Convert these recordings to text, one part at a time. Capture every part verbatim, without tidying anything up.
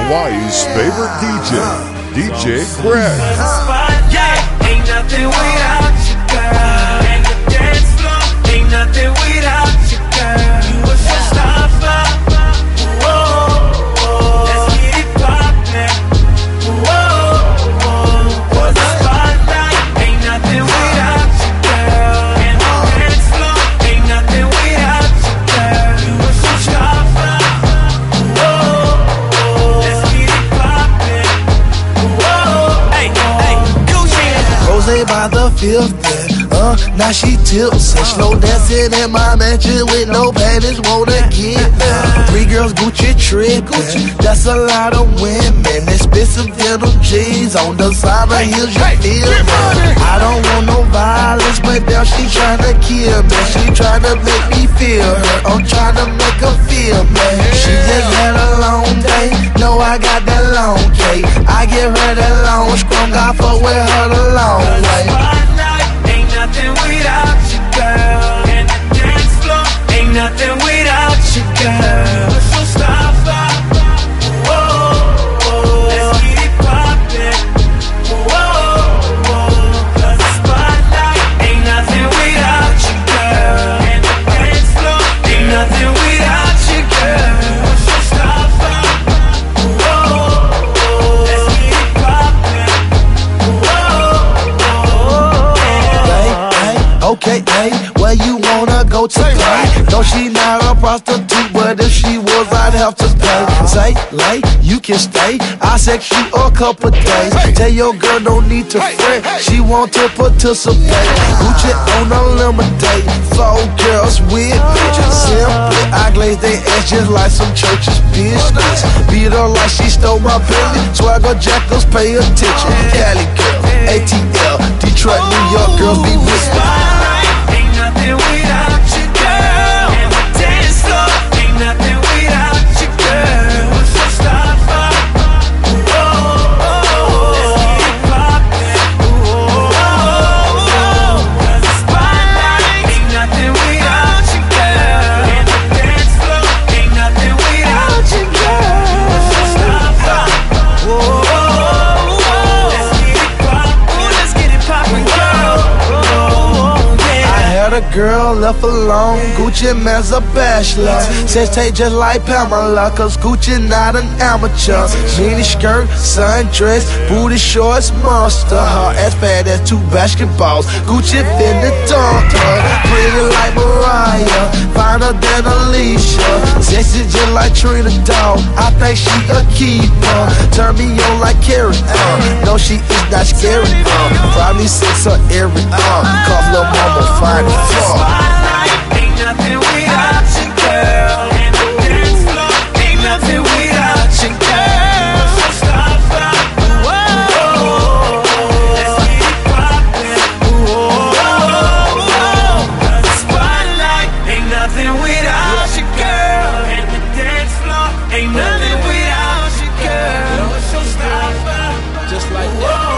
Hawaii's favorite D J, D J Greg. Yeah, ain't nothing without you, girl. And the dance floor ain't nothing without you, girl. You a showstopper. Whoa, whoa, let's get it poppin'. Whoa, whoa, for the spotlight ain't nothing without you, girl. And the dance floor ain't nothing without you, girl. You a showstopper. Whoa, let's get it poppin'. Whoa, hey, hey, Gucci. Rose by the fifth, uh, now she tips and slow dancing in my mansion with no panties, wanna get down. Three girls Gucci trippin', that's a lot of women. Expensive denim jeans on the side of heels, you feel me? I don't want no violence, but now she tryna kill me. She tryna make me feel her, I'm tryna make her feel me. She just had a long day, know I got that long cake. I give her that long scrum, I fuck with her the long way. Ain't nothing without you, girl. And the dance floor ain't nothing without you, girl. So stop, whoa, whoa, let's get it poppin'. Whoa, whoa, 'cause the spotlight ain't nothing without you, girl. And the dance floor ain't nothing without you, girl. So stop, whoa, whoa, let's get it poppin'. Okay, hey, where you wanna go tonight? No, she not a prostitute, but if she was, I'd have to pay. Say, late, you can stay. I sex you a couple days. Tell your girl don't need to fret. She want to participate. Gucci on unlimited. Four girls with bitches. Simply, I glaze they ass just like some church's business. Beat her like she stole my Bentley. Swagger jackals, pay attention. Cali girl, A T L, Detroit, New York girls be with me. Ain't nothing without you, girl. And the dance floor ain't nothing without you, girl. So stop, whoa, let's get it poppin'. Whoa, 'cause the spotlight ain't nothing without you, girl. And the dance floor ain't nothing without you, girl. So stop, whoa, let's get it poppin'. Let's get it poppin', girl. A girl left alone, Gucci man's a bachelor. Says take just like Pamela, cause Gucci not an amateur. Mini skirt, sundress, booty shorts, monster. Her ass fat as two basketballs. Gucci finna dunk her. Pretty like Mariah, finer than Alicia. Sexy just like Trina Dog, I think she a keeper. Turn me on like Carrie, uh. No, she is not scary, uh. Probably sex her every uh. Cause lil' mama fine as fuck. Spotlight ain't nothing without you, girl. And the dance floor ain't nothing without you, girl. So stop, whoa, let's get it poppin'. Whoa, 'cause the spotlight ain't nothing without you, girl. And the dance floor ain't nothing without you, girl. So stop, just like whoa.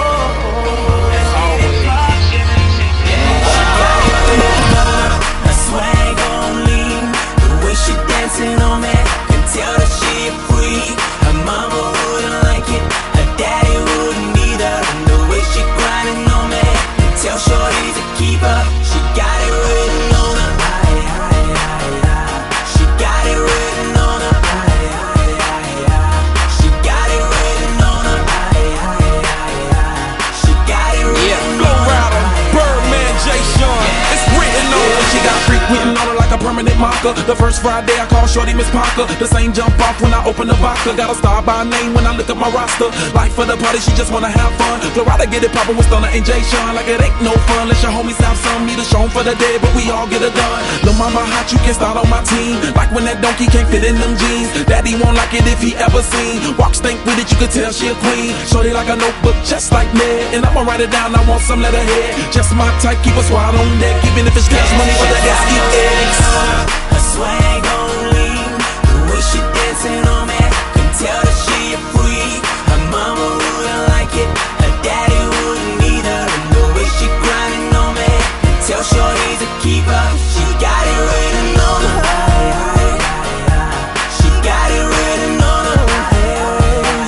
On me, can tell that she a freak. Her mama wouldn't like it, her daddy wouldn't either. And the way she grinding on me, can tell shorty's a keeper. She got it written on her, aye, aye, aye, aye. She got it written on her, aye, aye, aye, aye. She got it written on her, aye, aye, aye, aye. She got it written on her. Yeah, Flow Rider, Birdman, Jay Sean, it's written on her. She got freak written on her like a permanent marker. The first Friday I call shorty Miss Parker. The same jump off when I open the vodka. Got a star by name when I look at my roster. Life for the party, she just wanna have fun. Florida get it poppin' with Stunner and Jay Sean. Like it ain't no fun unless your homies have some. Need a show for the day, but we all get it done. Lil' mama hot, you can start on my team. Like when that donkey can't fit in them jeans. Daddy won't like it if he ever seen. Walk stink with it, you can tell she a queen. Shorty like a notebook, just like me. And I'ma write it down, I want some letterhead. Just my type, keep a swat on deck. Even if it's cash money for the gas, keep eggs. Her swag on lean, the way she dancing on me, can tell that she a freak. Her mama wouldn't like it, her daddy wouldn't either. And the way she grinding on me, can tell shorty's a keeper. She got it written on her, aye, aye, aye, aye. She got it written on her, aye, aye, aye.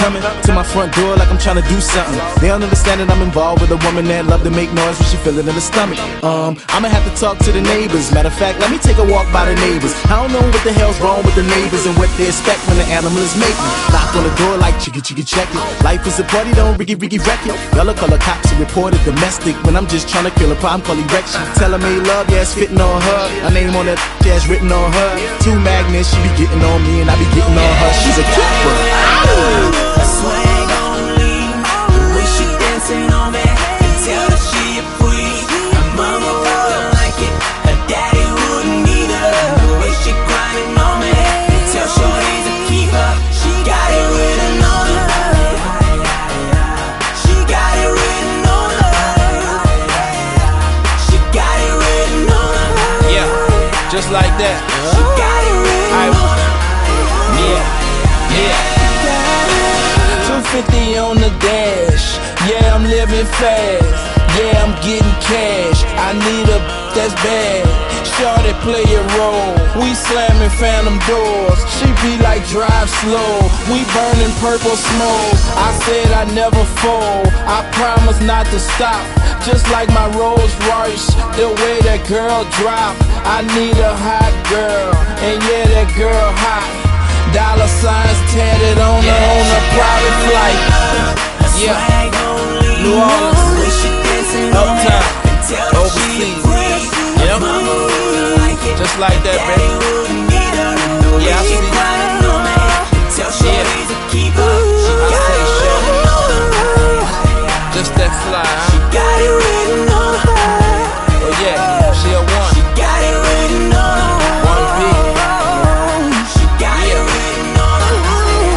coming to my front door like I'm trying to do something. They don't understand that I'm involved with a woman that love to make noise when she feel it in the stomach. Um, I'ma have to talk to the neighbors. Matter of fact, let me take a walk by the neighbors. I don't know what the hell's wrong with the neighbors and what they expect when the animal is mating. Knock on the door like chicka chicka check it. Life is a party, don't riggy riggy wreck it. Y'all call the cops and report it domestic when I'm just trying to kill a problem, call erection. Tell her made love, yeah, it's fitting on her. My name on that ass written on her. Two magnets, she be getting on me and I be getting on her. She's a keeper. A swag only, the way she dancing on me, can tell that she a freak. Her mama wouldn't like it, her daddy wouldn't either. The way she grinding on me, can tell shorty's a keeper. She got it written on her. She got it written on her. She got it written on her. Yeah, just like that. She got it written on her. Yeah, yeah. two fifty on the dash. Yeah, I'm living fast. Yeah, I'm getting cash. I need a that's bad. Shorty play a role. We slamming phantom doors. She be like drive slow. We burning purple smoke. I said I never fold. I promise not to stop. Just like my Rolls Royce, the way that girl drop. I need a hot girl, and yeah, that girl hot. Dollar signs tatted on her on a private flight. Yeah, New Orleans, uptown, overseas. Yep, just like that, baby. Yeah, I see. Yeah, I say sure. Just that fly. She got it written on her. Oh yeah, she a one. She got it written on her. One B. She got it written on her.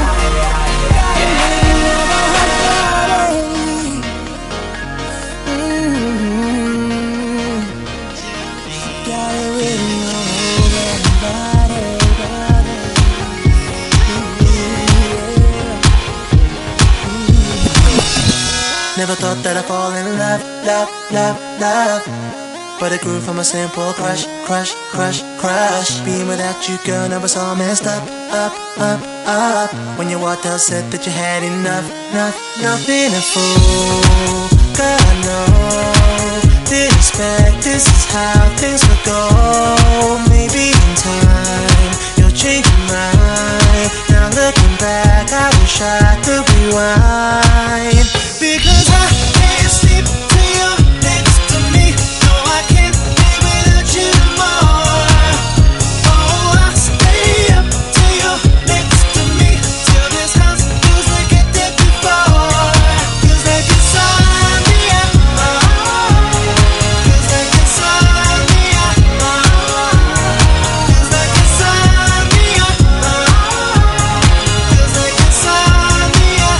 She got it written on her body, body. Never thought that I'd fall in love, love, love, love. But it grew from a simple crush, crush, crush, crush. Being without you, girl, never so messed up, up, up, up. When you walked out, said that you had enough, enough, enough. Been a fool, girl, I know. Didn't expect this is how things would go. Maybe in time, you'll change your mind. Now looking back, I wish I could rewind. Because I can't sleep till you're next to me. No, I can't live without you more. Oh, I'll stay up till you're next to me. Till this house feels like it did before. Feels like it's on me, yeah. Feels like it's on me, yeah. Feels like it's on me, yeah. Feels like it's on me, yeah.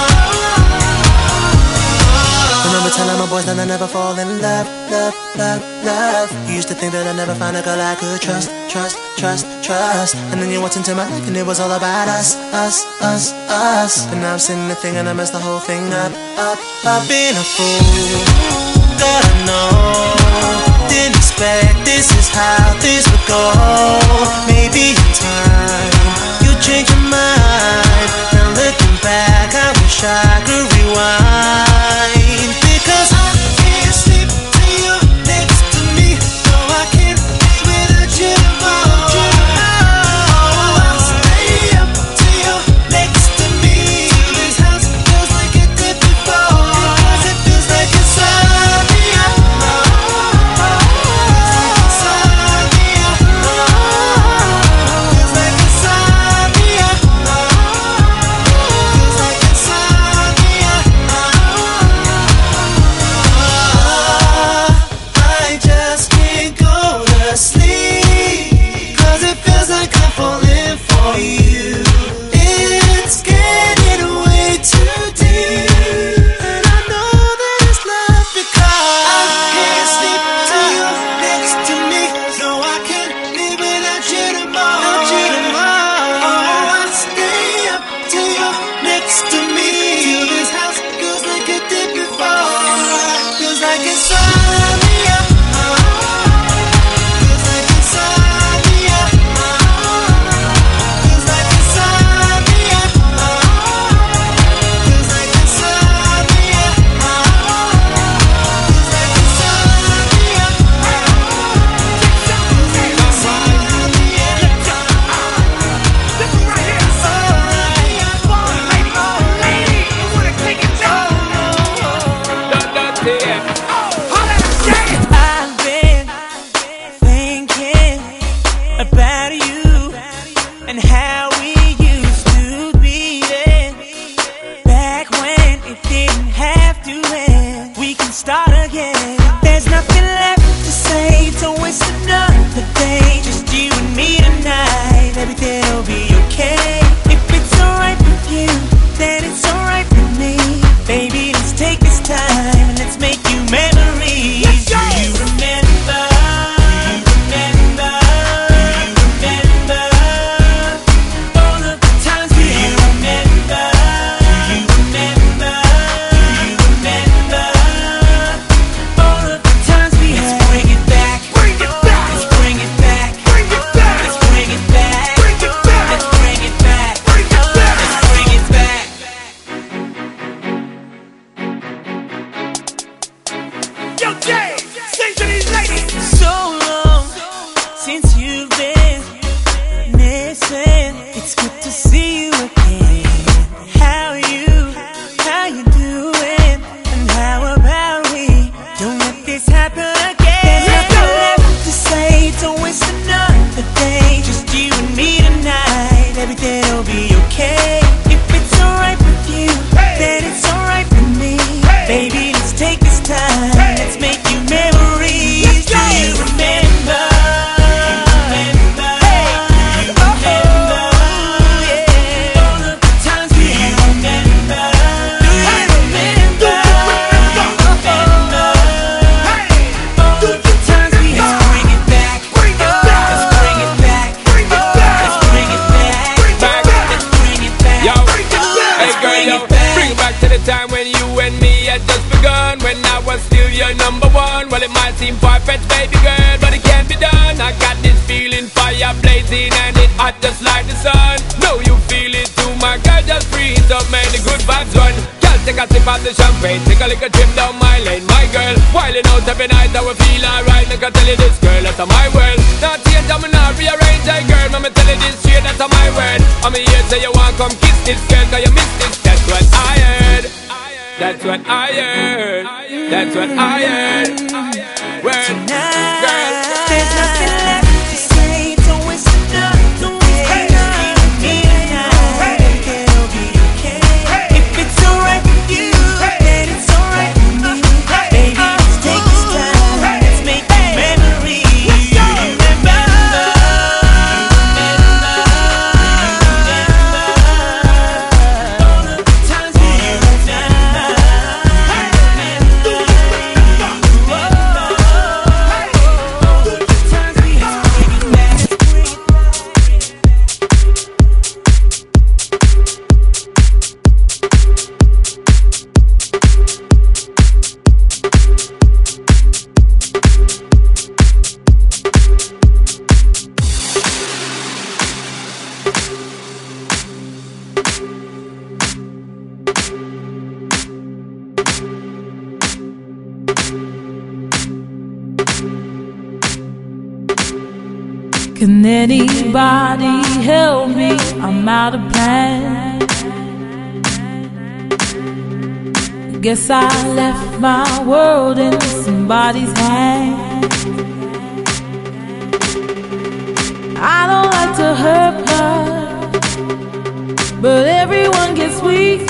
Remember telling my boys that I never fall in love, love, love, love. You used to think that I'd never find a girl I could trust, trust, trust, trust. And then you walked into my life and it was all about us, us, us, us. And now I'm sitting there thinking I messed the whole thing up, up, up. Being a fool, God I know. Didn't expect this is how this would go. Maybe in time you change your mind. Now looking back, I wish I could rewind. Because I can't sleep till you're next to me. No, I can't live without you more. Oh, I'll stay up till you're next to me. Till this house feels like it did before. Because it feels like it's on me. Feels like it's on me. Feels like it's on me. Feels like it's on me. I just can't go to sleep. Cause it feels like I'm falling for you. It's getting way too deep. And I know that it's love because I can't sleep till you're next to me. No, I can't live without you tomorrow. Oh, I'll stay up till you're next to me. Till this house feels like it did before. Feels like it's on me. Feels like it's on me. Feels like it's on me. again. There's nothing left to say, don't waste another day. Just you and me tonight, everything'll be okay. If it's alright with you, then it's alright with me. Baby, let's take this time and let's make you memories. Let's go. Do you remember? Do you remember? Do you remember all of the times we had? Do you remember? Do you remember? Do you remember all of the times we had? Let's bring it back. Bring it back. Let's bring it back. Bring it back. Let's bring it back. Bring it back. Let's bring it back. Bring it back. Let's bring it back. Yo, Jay, sing to these ladies. So long since you've been missing. It's good to see you again. How you, how you doing? And how about we don't let this happen again? There's nothing left to say, don't waste another day. Just you and me tonight, everything'll be okay. If it's alright with you, then it's alright with me. Baby, let's take this time, let's make you memories. Do you remember? Do you remember? Do you remember? Yeah, all of the times we had. Do you remember? Do you remember? Do you remember all of the times we had? Let's bring it back. Let's bring it back. Let's bring it back. Let's bring it back. Yo, hey girl, bring yo, it back. bring it back to the time when you and me had just begun. When I was still your number one. Well, it might seem far-fetched, baby girl, but it can't be done. I got this feeling, fire blazing, and it hot just like the sun. Know you feel it too, my girl, just breathe up, man, the good vibes run. Girl, take a sip of the champagne, take a little trip down my lane, my girl. Wilding out every night, I will feel alright. Like I tell you this, girl, that's my world. Not change, I'm not rearrange, hey girl, I'ma tell you this straight, that's my word. I'm here, say you want come kiss this girl, cause you miss this, that's what I heard. That's what I heard. That's what I heard. Word, girl. There's nothing left to say, don't waste another day. Just you and me tonight, everything'll be okay. If it's alright with you, then it's alright with me. Baby, let's take this time, let's make new memories. Do you remember? Do you remember? Do you remember all of the times we had? Can anybody help me? I'm out of plan. Guess I left my world in somebody's hands. I don't like to hurt her, but everyone gets weak.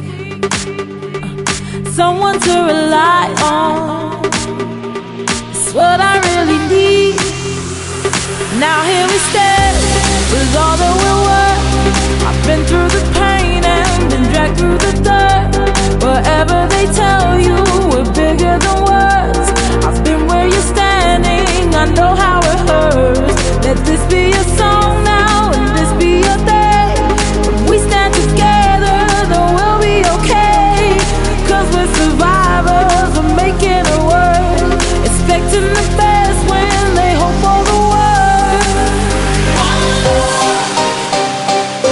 Someone to rely on, it's what I really need. Now here we stand, with all that we're worth. I've been through the pain and been dragged through the dirt. Whatever they tell you, we're bigger than words. I've been where you're standing, I know how it hurts. Let this be a song now, and this be your day. If we stand together, then we'll be okay. Cause we're survivors, we're making it work. Expecting the best when they hope for the worst.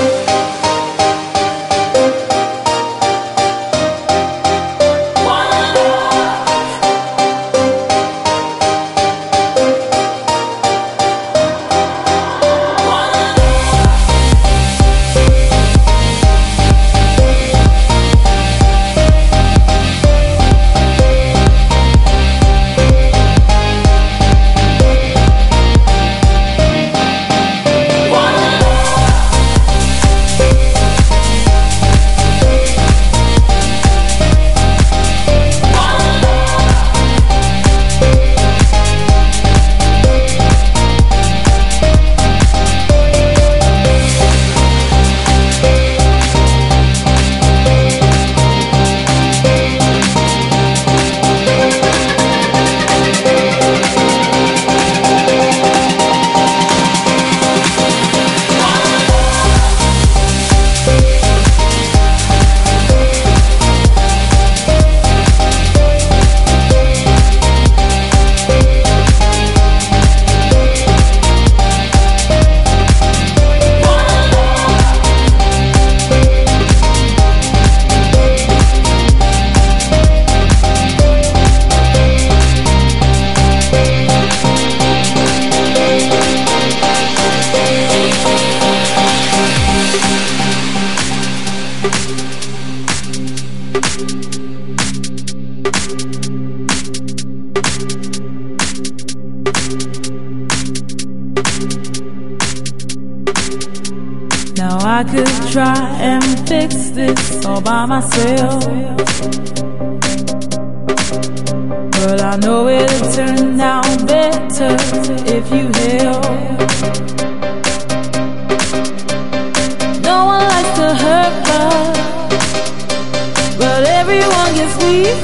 One Now I could try and fix this all by myself, but I know it'll turn out better if you help. No one likes to hurt us, but everyone gets weak.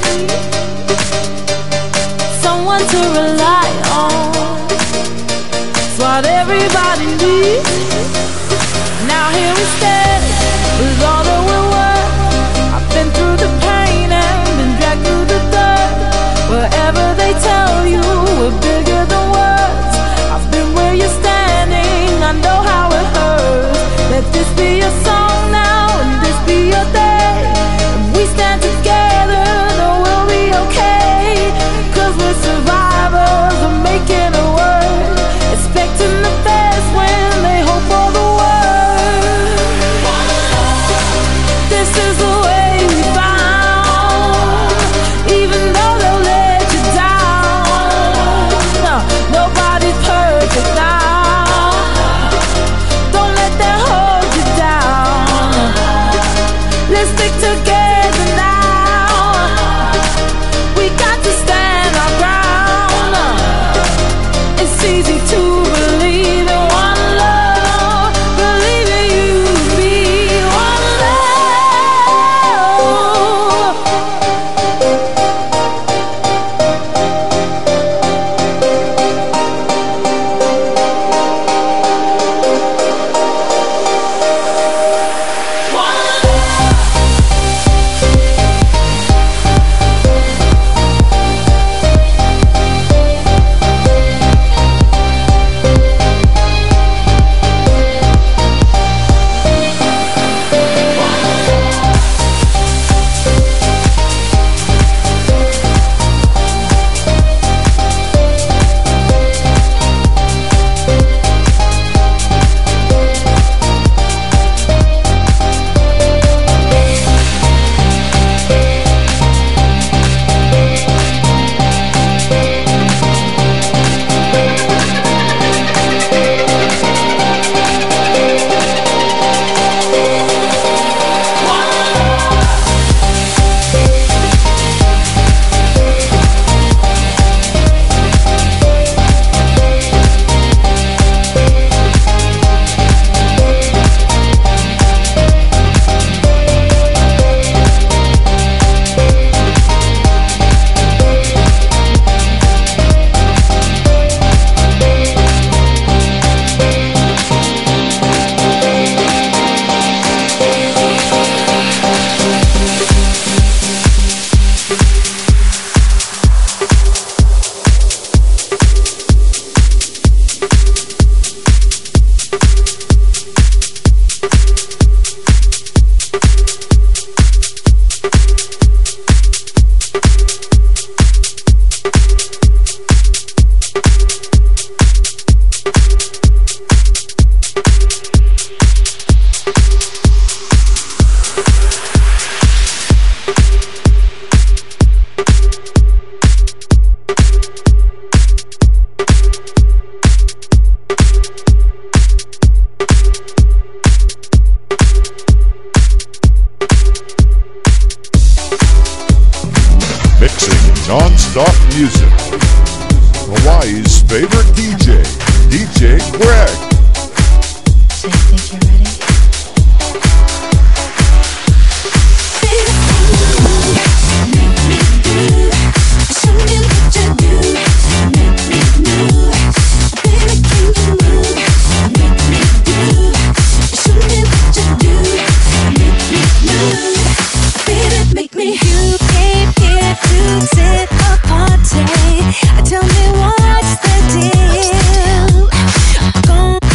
Someone to rely on, it's what everybody needs. Now here we stand, with all that we're worth. I've been through the pain and been dragged through the dirt. Wherever they tell you we're bigger than words, I've been where you're standing, I know how it hurts. Let this be your song now, and this be your day. If we stand together, then we'll be okay. Cause we're survivors, we're making it work. Expecting the best when they hope for the worst. This is the way we found, even though they'll let you down. No, nobody's perfect now. Don't let that hold you down. Let's stick together now. We got to stand our ground. It's easy to believe in one love, believe in you and me. One love. Non-stop music. Hawaii's favorite D J, D J Greg. So you think you're ready? Tell me what's the deal? Gonna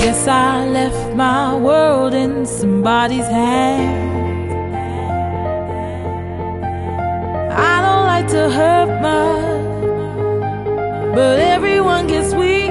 Guess I left my world in somebody's hands. I don't like to hurt much, but everyone gets weak.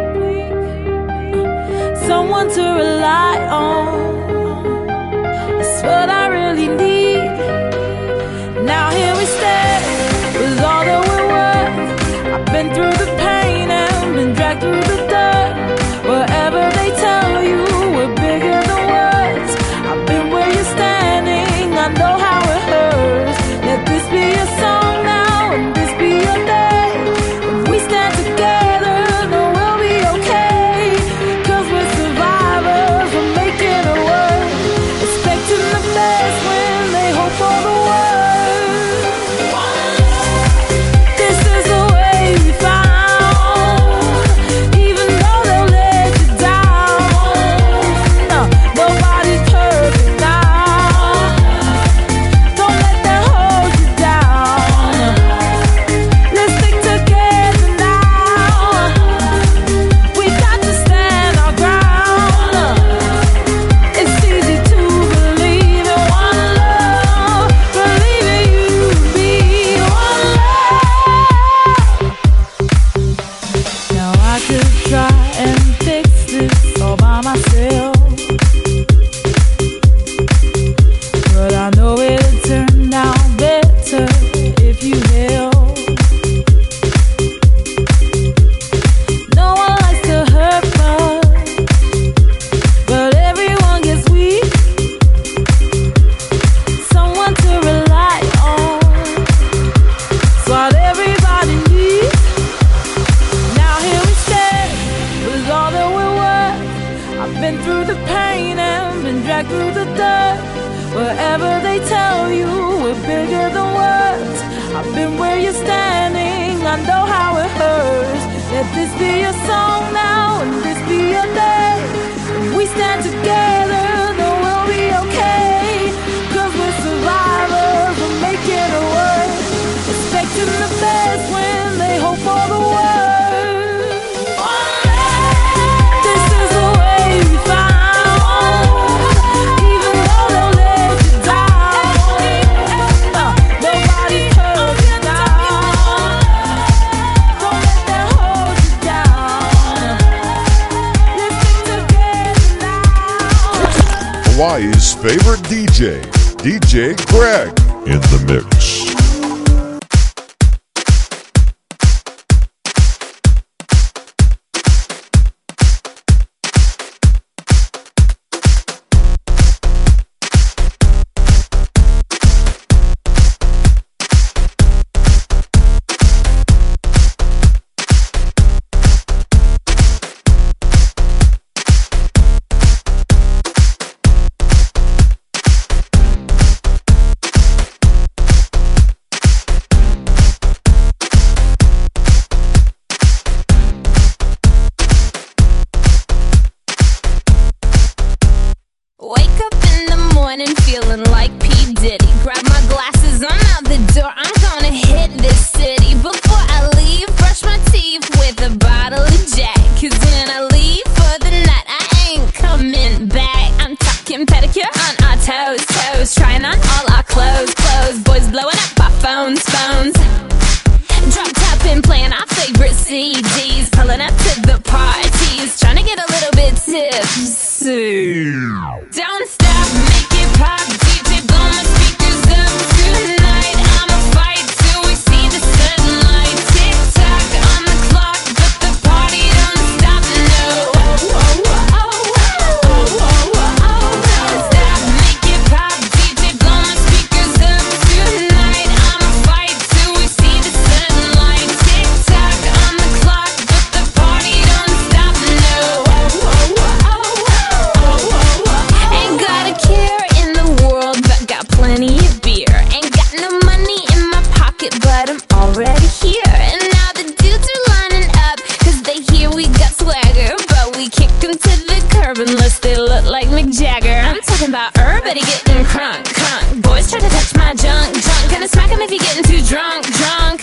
Someone to rely on, that's what I really need. Now here we stand with all that we're worth. I've been through the pain and been dragged through the dirt. Wherever they tell you we're bigger than words, I've been where you're standing, I know how it hurts. Let this be a song now and this be your day. If we stand together, then we'll be okay. Cause we're survivors, we're making it work. Expecting the best when they hope for the worst. This is the way we found. Even though they'll let you down, no, nobody's perfect now. Don't let that hold you down. Let's stick together now. We got to stand our ground. It's easy to believe in one love, believe in you and me, one love. Now I could try and fix this all by myself, but I know it'll turn out better if you help. No one likes to hurt much, but everyone gets weak. Someone to rely on, it's what everybody needs. Now here we stand with all that we're worth. I've been through the pain and been dragged through the dirt. Wherever they tell you we're bigger than words, I've been where you're standing, I know how it hurts. Let this be your song now and this be your day. If we stand together, then we'll be okay. Cause we're survivors, we're making it work. Expecting the best when they hope for the worst. This is the way we found. Even though they'll let you down, uh, nobody's perfect now. Don't let that hold you down. Let's stick together now. Hawaii's favorite D J, D J Greg, in the mix. Wake up in the morning feeling like P. Diddy. Grab my glasses, I'm out the door, I'm gonna hit this city. Before I leave, brush my teeth with a bottle of Jack. Cause when I leave for the night, I ain't coming back. I'm talking pedicure on our toes, toes. Trying on all our clothes, clothes. Boys blowing up our phones, phones. Drop top and playing our favorite C Ds. Pulling up to the parties, trying to get a little bit tipsy. Don't stop, make it pop, D J blow my speakers up tonight. I'ma fight till we see the sunlight. Tick tock on the clock, but the party don't stop. No, oh, oh, oh, oh, oh, oh, oh. Don't stop, make it pop, D J blow my speakers up tonight. I'ma fight till we see the sunlight. Tick tock on the clock, but the party don't stop. No, oh, oh, oh, oh, oh, oh. Ain't got a care in the world, but got plenty of beer. Ain't got no money in my pocket, but I'm already here. And now the dudes are lining up, cause they hear we got swagger. But we kick them to the curb unless they look like Mick Jagger. I'm talking about everybody getting crunk, crunk. Boys try to touch my junk, junk. Gonna smack them if you're getting too drunk, drunk.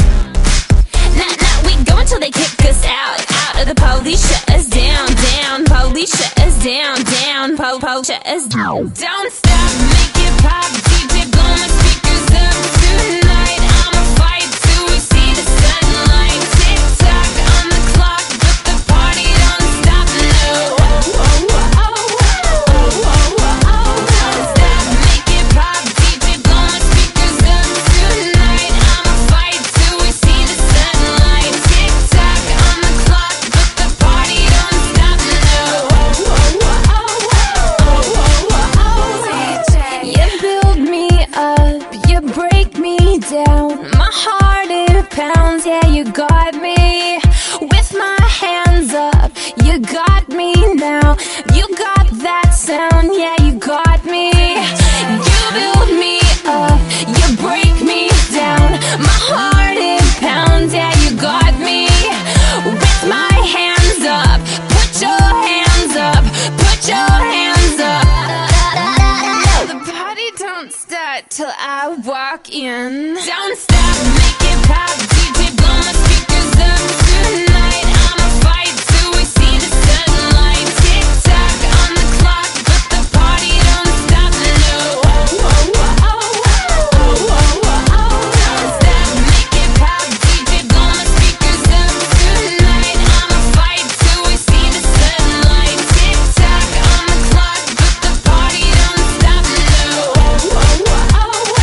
Nah, nah, we go until they kick us out, out of the police shut us down, down. Police shut us down, down, po po chest. Don't stop, make it pop, D J blow my speakers up tonight. I'ma fight till we see the sunlight. Tick tock on the clock, but the party don't stop. No, oh, oh, oh, oh, oh, oh, oh. Don't stop, make it pop, D J blow my speakers up tonight. I'ma fight till we see the sunlight. Tick tock on the clock, but the party don't stop. No, oh, oh, oh, oh, oh, oh, oh. You build me up, you break me down. My heart it pounds, yeah, you got me. With my hands up, you got me now. You got that sound, yeah, you got me. You build me up, you break me down. My heart it pounds, yeah, you got me. With my hands up, put your hands up, put your hands up. The party don't start till I walk in. Don't stop, make it pop, D J blow my speakers up tonight. I'ma fight till we see the sunlight. Tick tock on the clock, but the party don't stop. No, oh, oh, oh, oh, oh, oh, oh. Don't stop, make it pop, D J blow my speakers up tonight. I'ma fight till we see the sunlight. Tick tock on the clock, but the party don't stop. No, oh, oh, oh, oh, oh, oh, oh, oh.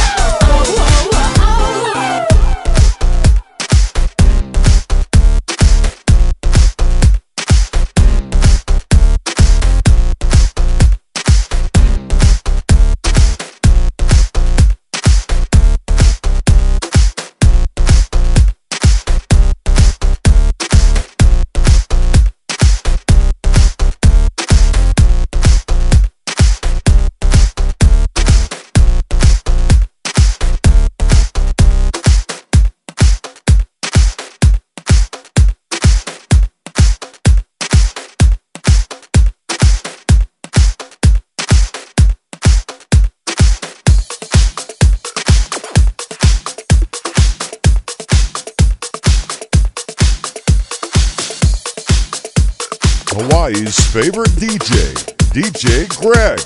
Hawaii's favorite D J, D J Greg.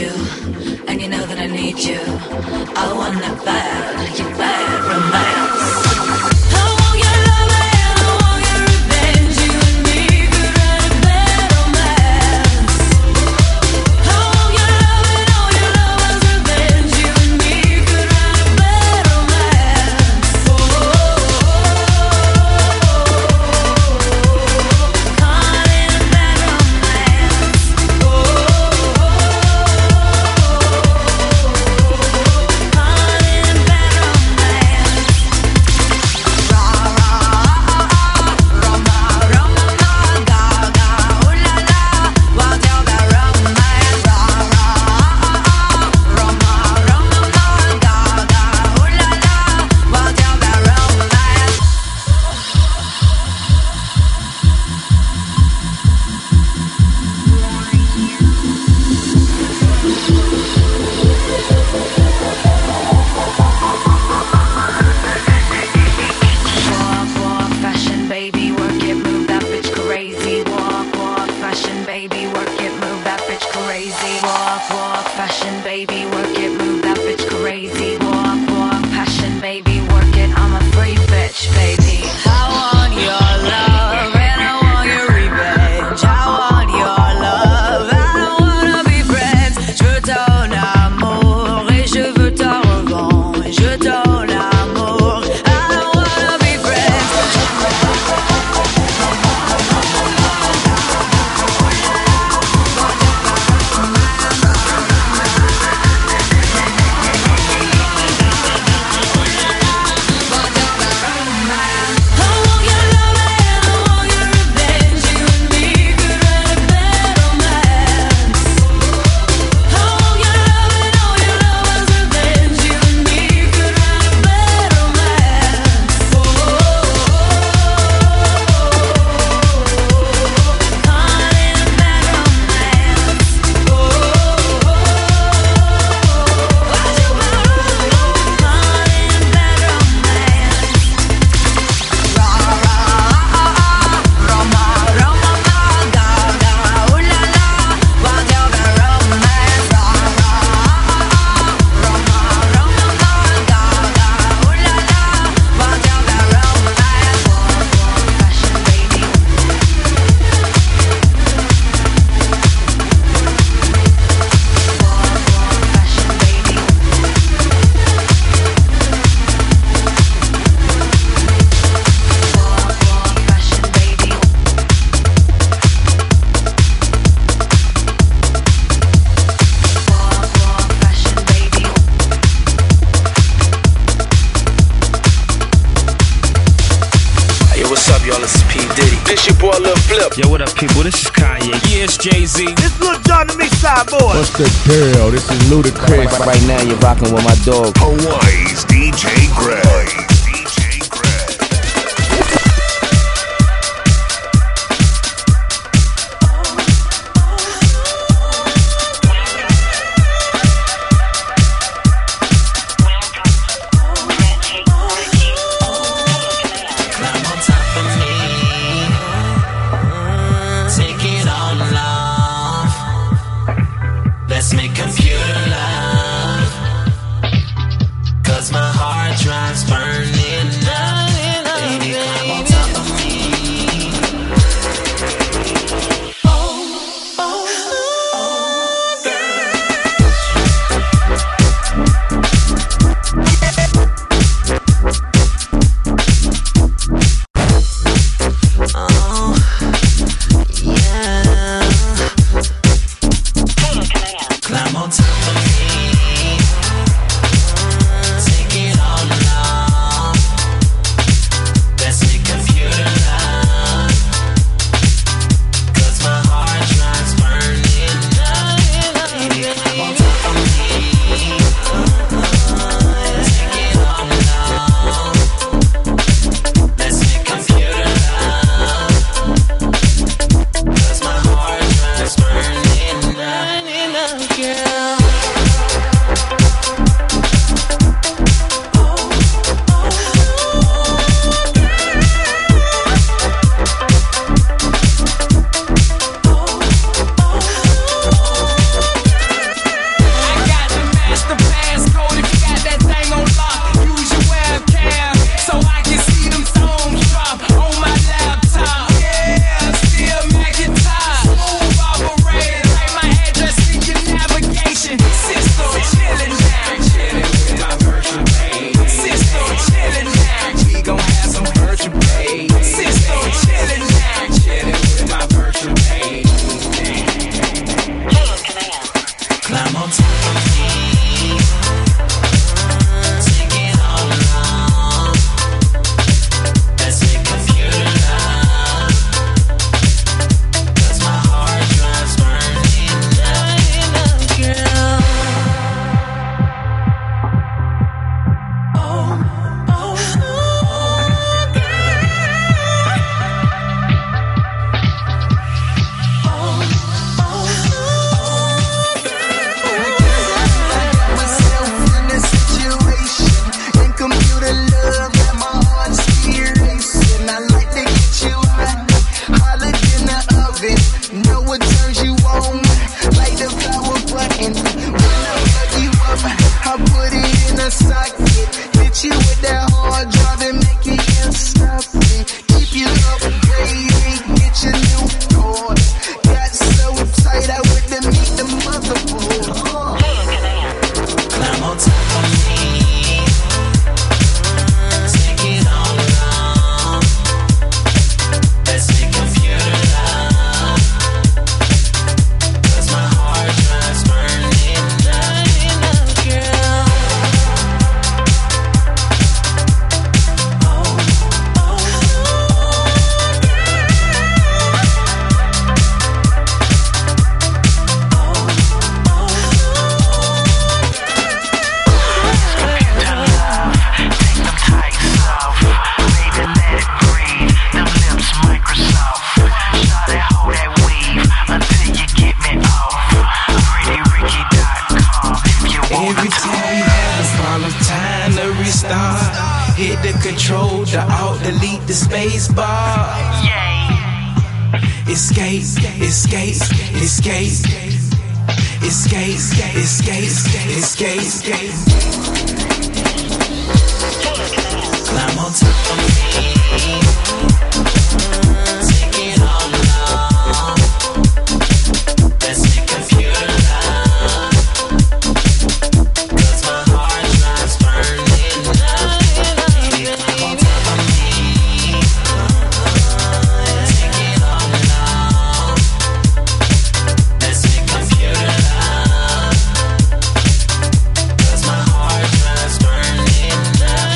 you, and you know that I need you. I want that bad, you bad romance. Yo, what up, people? This is Kanye. Yeah, it's Jay-Z. This is Lil Jon, the Mixside Boy. What's the deal? This is Ludacris. Right, right now, you're rocking with my dog, Hawaii's D J Greg. Computer love, 'cause my hard drive's burning. Every time we have a problem, time to restart. Hit the control, the alt, delete the space bar. Escape, escape, escape. Escape, escape, escape, escape. Climb on top of me. Take it all along. Let's make a pure love. 'Cause my heart drives burning up. Climb on top of me. Take it all along. Let's make a pure love. 'Cause my heart drives burning up.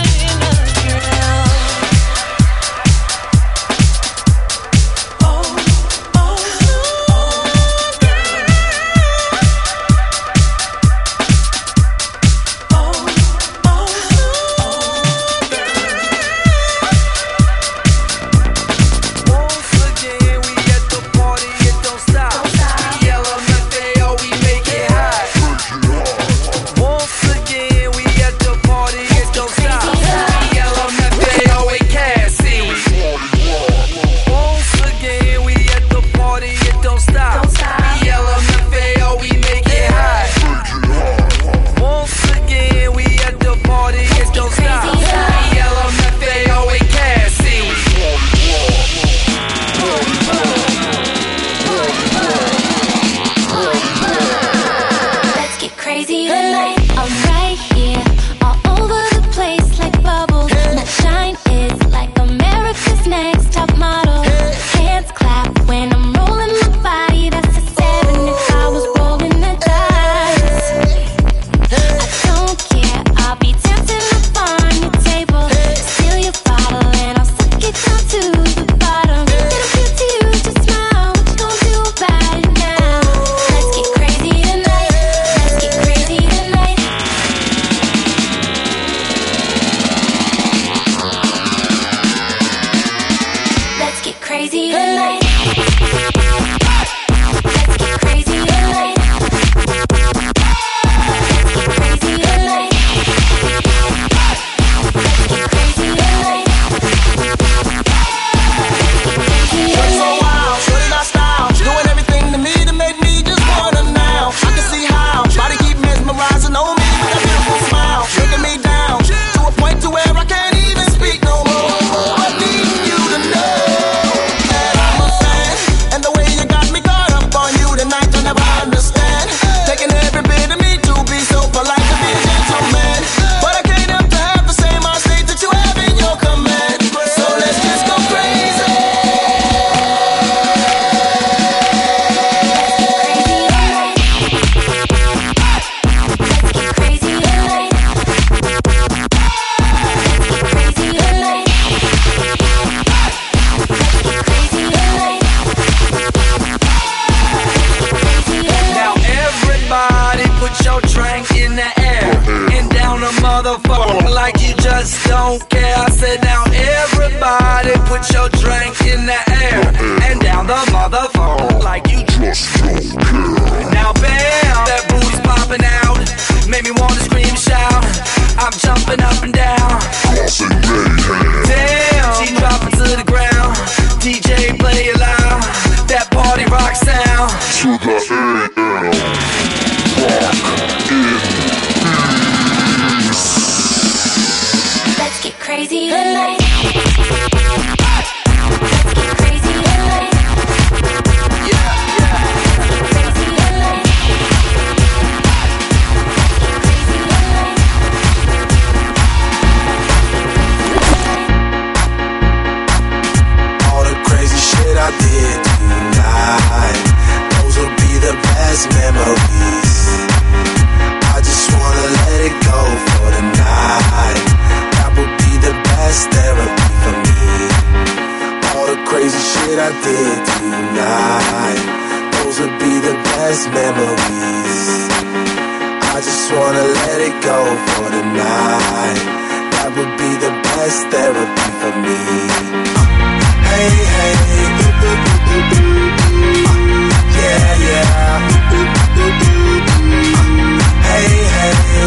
Hey, hey.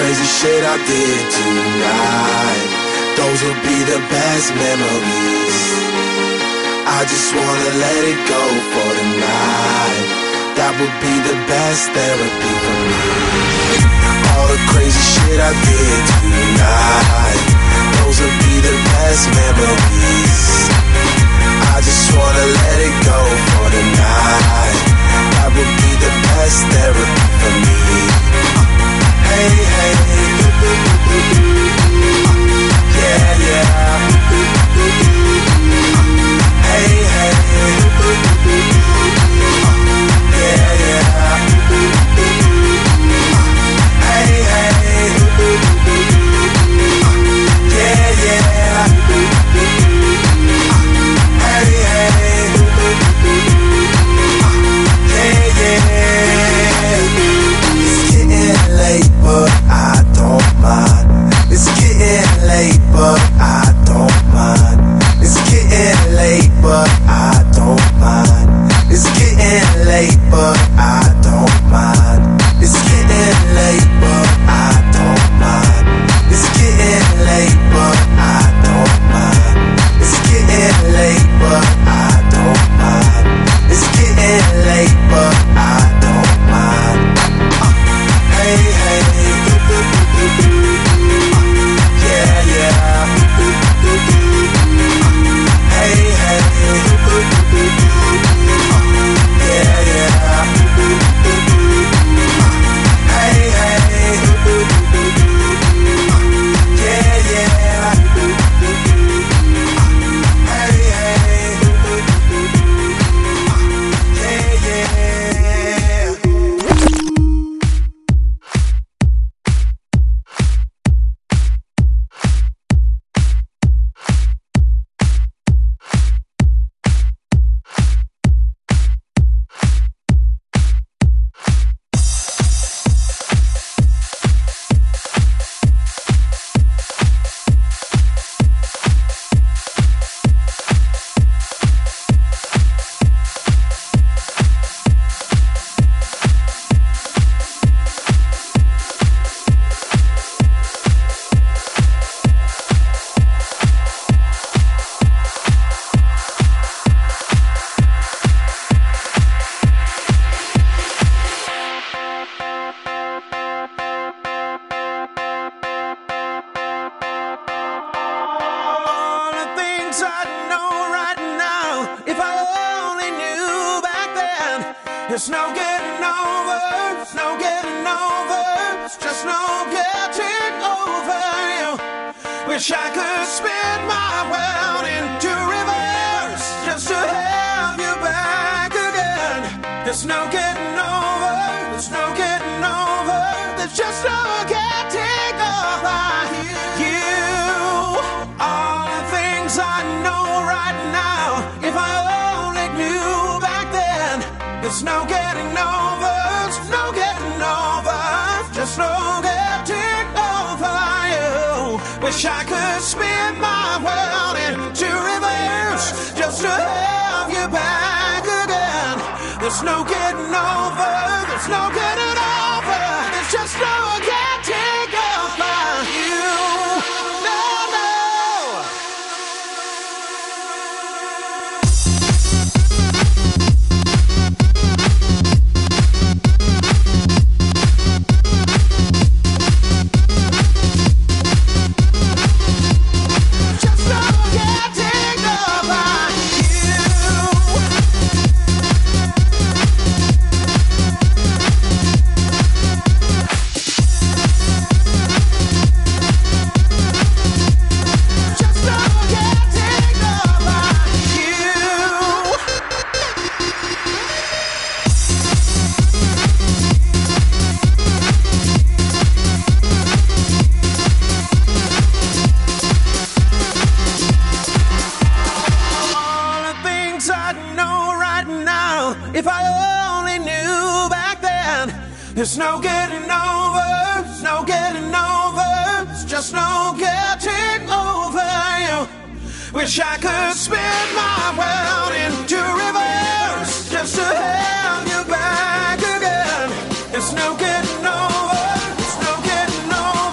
crazy shit I did tonight, those will be the best memories. I just wanna let it go for the night. That would be the best therapy for me. All the crazy shit I did tonight, those will be the best memories. I just wanna let it go for the night. That would be the best therapy for me. Hey, hey, yeah, yeah. Hey, hey, yeah, yeah. Hey, hey, yeah, yeah. Hey, hey, yeah, yeah. It's getting late, but I don't mind. It's getting late, but I don't mind. It's getting late, but I don't mind. It's getting late, but I don't mind. It's getting late, but I don't mind. It's getting late, but I don't mind. It's getting late, but I don't mind. It's getting late, but I don't mind. Uh, hey, hey, yeah, yeah. Hey, hey, yeah, yeah. Hey, hey, yeah, yeah. Hey, hey, yeah, yeah. There's no getting over, there's no getting over, it's just no getting over you. Wish I could spin my world into reverse just to have you back again. There's no getting over, there's no getting over, there's just no getting over you. All the things I know right now, if I only knew back then. There's no getting over, there's no getting over, just no getting over you. Wish I could spin my world into reverse just to have you back again. There's no getting over, there's no getting over, there's just no getting over you. No, no. There's no getting over, there's no getting over, it's just no getting over you. Wish I could spin my world into reverse just to have you back again. There's no getting over, there's no getting over.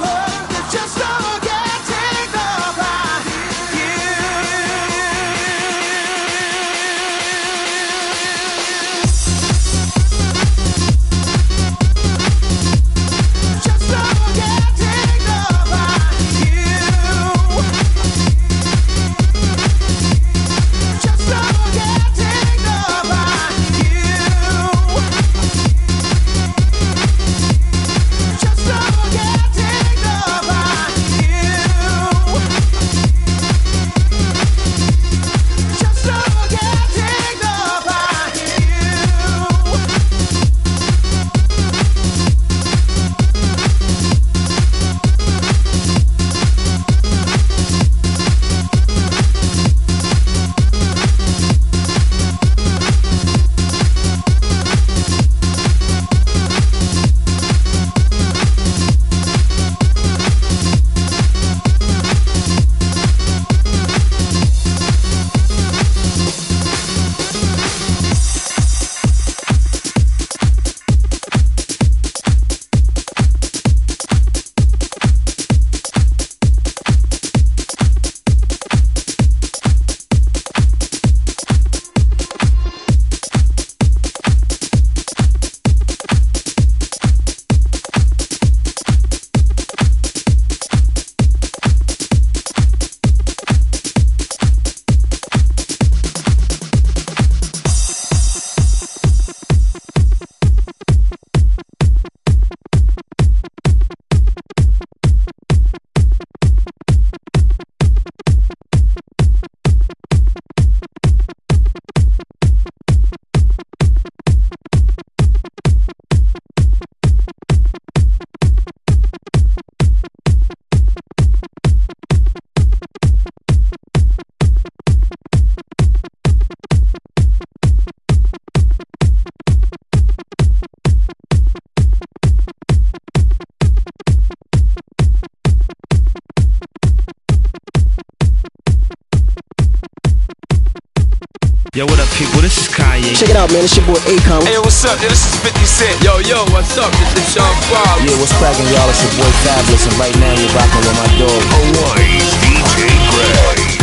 Yo, what up, people? This is Kanye. Check it out, man. It's your boy Akon. Hey, what's up? This is fifty Cent. Yo, yo, what's up? This is Sean Paul. Yeah, what's cracking, y'all? It's your boy Fabulous, and right now you're rocking with my dog. Hawaii's D J Greg.